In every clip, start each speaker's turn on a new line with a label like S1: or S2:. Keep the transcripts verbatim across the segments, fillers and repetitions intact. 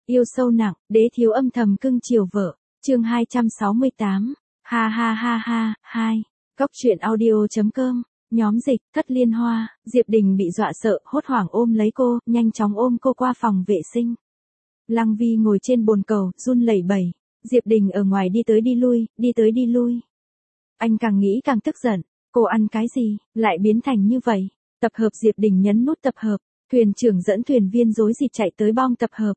S1: Yêu sâu nặng, đế thiếu âm thầm cưng chiều vợ. Chương hai trăm sáu mươi tám. Ha ha ha ha, hai. Cóc truyện audio chấm com. Nhóm dịch, Thất Liên Hoa, Diệp Đình bị dọa sợ, hốt hoảng ôm lấy cô, nhanh chóng ôm cô qua phòng vệ sinh. Lăng Vi ngồi trên bồn cầu, run lẩy bẩy. Diệp Đình ở ngoài đi tới đi lui, đi tới đi lui. Anh càng nghĩ càng tức giận, cô ăn cái gì, lại biến thành như vậy. Tập hợp. Diệp Đình nhấn nút tập hợp, thuyền trưởng dẫn thuyền viên rối rít chạy tới bong tập hợp.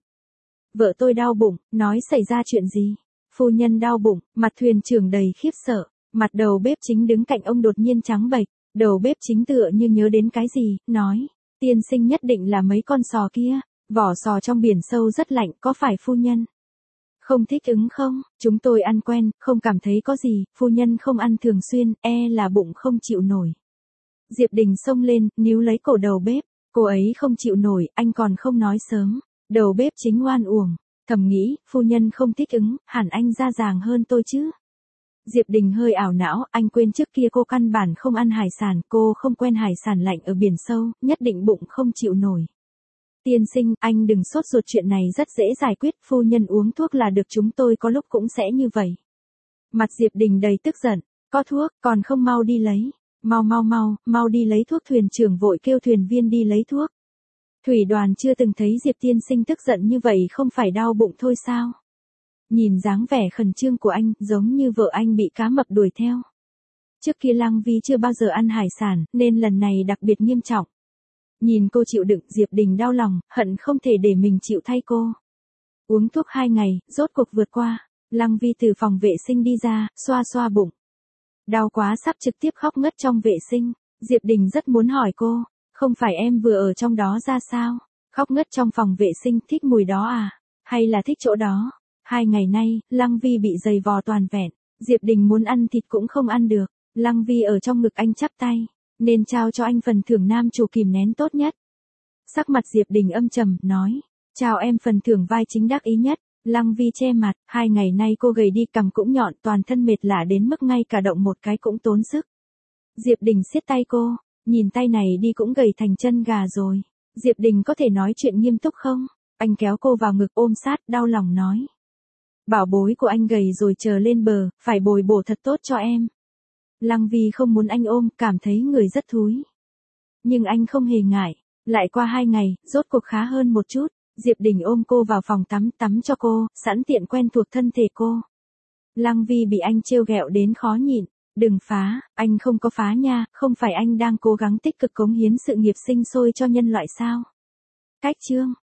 S1: Vợ tôi đau bụng, nói xảy ra chuyện gì? Phu nhân đau bụng, mặt thuyền trưởng đầy khiếp sợ, mặt đầu bếp chính đứng cạnh ông đột nhiên trắng bệch, đầu bếp chính tựa như nhớ đến cái gì, nói, tiên sinh nhất định là mấy con sò kia, vỏ sò trong biển sâu rất lạnh, có phải phu nhân không thích ứng không? Chúng tôi ăn quen, không cảm thấy có gì, phu nhân không ăn thường xuyên, e là bụng không chịu nổi. Diệp Đình xông lên, níu lấy cổ đầu bếp, cô ấy không chịu nổi, anh còn không nói sớm. Đầu bếp chính oan uổng, thầm nghĩ, phu nhân không thích ứng, hẳn anh ra dàng hơn tôi chứ. Diệp Đình hơi ảo não, anh quên trước kia cô căn bản không ăn hải sản, cô không quen hải sản lạnh ở biển sâu, nhất định bụng không chịu nổi. Tiên sinh, anh đừng sốt ruột, chuyện này rất dễ giải quyết, phu nhân uống thuốc là được, chúng tôi có lúc cũng sẽ như vậy. Mặt Diệp Đình đầy tức giận, có thuốc, còn không mau đi lấy, mau mau mau, mau đi lấy thuốc. Thuyền trưởng vội kêu thuyền viên đi lấy thuốc. Thủy Đoàn chưa từng thấy Diệp tiên sinh tức giận như vậy, không phải đau bụng thôi sao? Nhìn dáng vẻ khẩn trương của anh, giống như vợ anh bị cá mập đuổi theo. Trước kia Lăng Vi chưa bao giờ ăn hải sản, nên lần này đặc biệt nghiêm trọng. Nhìn cô chịu đựng, Diệp Đình đau lòng, hận không thể để mình chịu thay cô. Uống thuốc hai ngày, rốt cuộc vượt qua. Lăng Vi từ phòng vệ sinh đi ra, xoa xoa bụng. Đau quá sắp trực tiếp khóc ngất trong vệ sinh. Diệp Đình rất muốn hỏi cô, không phải em vừa ở trong đó ra sao? Khóc ngất trong phòng vệ sinh, thích mùi đó à? Hay là thích chỗ đó? Hai ngày nay, Lăng Vi bị giày vò toàn vẹn. Diệp Đình muốn ăn thịt cũng không ăn được. Lăng Vi ở trong ngực anh chắp tay, nên trao cho anh phần thưởng nam chủ kìm nén tốt nhất. Sắc mặt Diệp Đình âm trầm, nói, chào em phần thưởng vai chính đắc ý nhất. Lăng Vi che mặt, hai ngày nay cô gầy đi, cằm cũng nhọn, toàn thân mệt lả đến mức ngay cả động một cái cũng tốn sức. Diệp Đình siết tay cô, nhìn tay này đi cũng gầy thành chân gà rồi. Diệp Đình có thể nói chuyện nghiêm túc không? Anh kéo cô vào ngực ôm sát, đau lòng nói. Bảo bối của anh gầy rồi, chờ lên bờ, phải bồi bổ thật tốt cho em. Lăng Vi không muốn anh ôm, cảm thấy người rất thúi. Nhưng anh không hề ngại. Lại qua hai ngày, rốt cuộc khá hơn một chút. Diệp Đình ôm cô vào phòng tắm, tắm cho cô, sẵn tiện quen thuộc thân thể cô. Lăng Vi bị anh trêu ghẹo đến khó nhịn. Đừng phá, anh không có phá nha, không phải anh đang cố gắng tích cực cống hiến sự nghiệp sinh sôi cho nhân loại sao? Cách chương.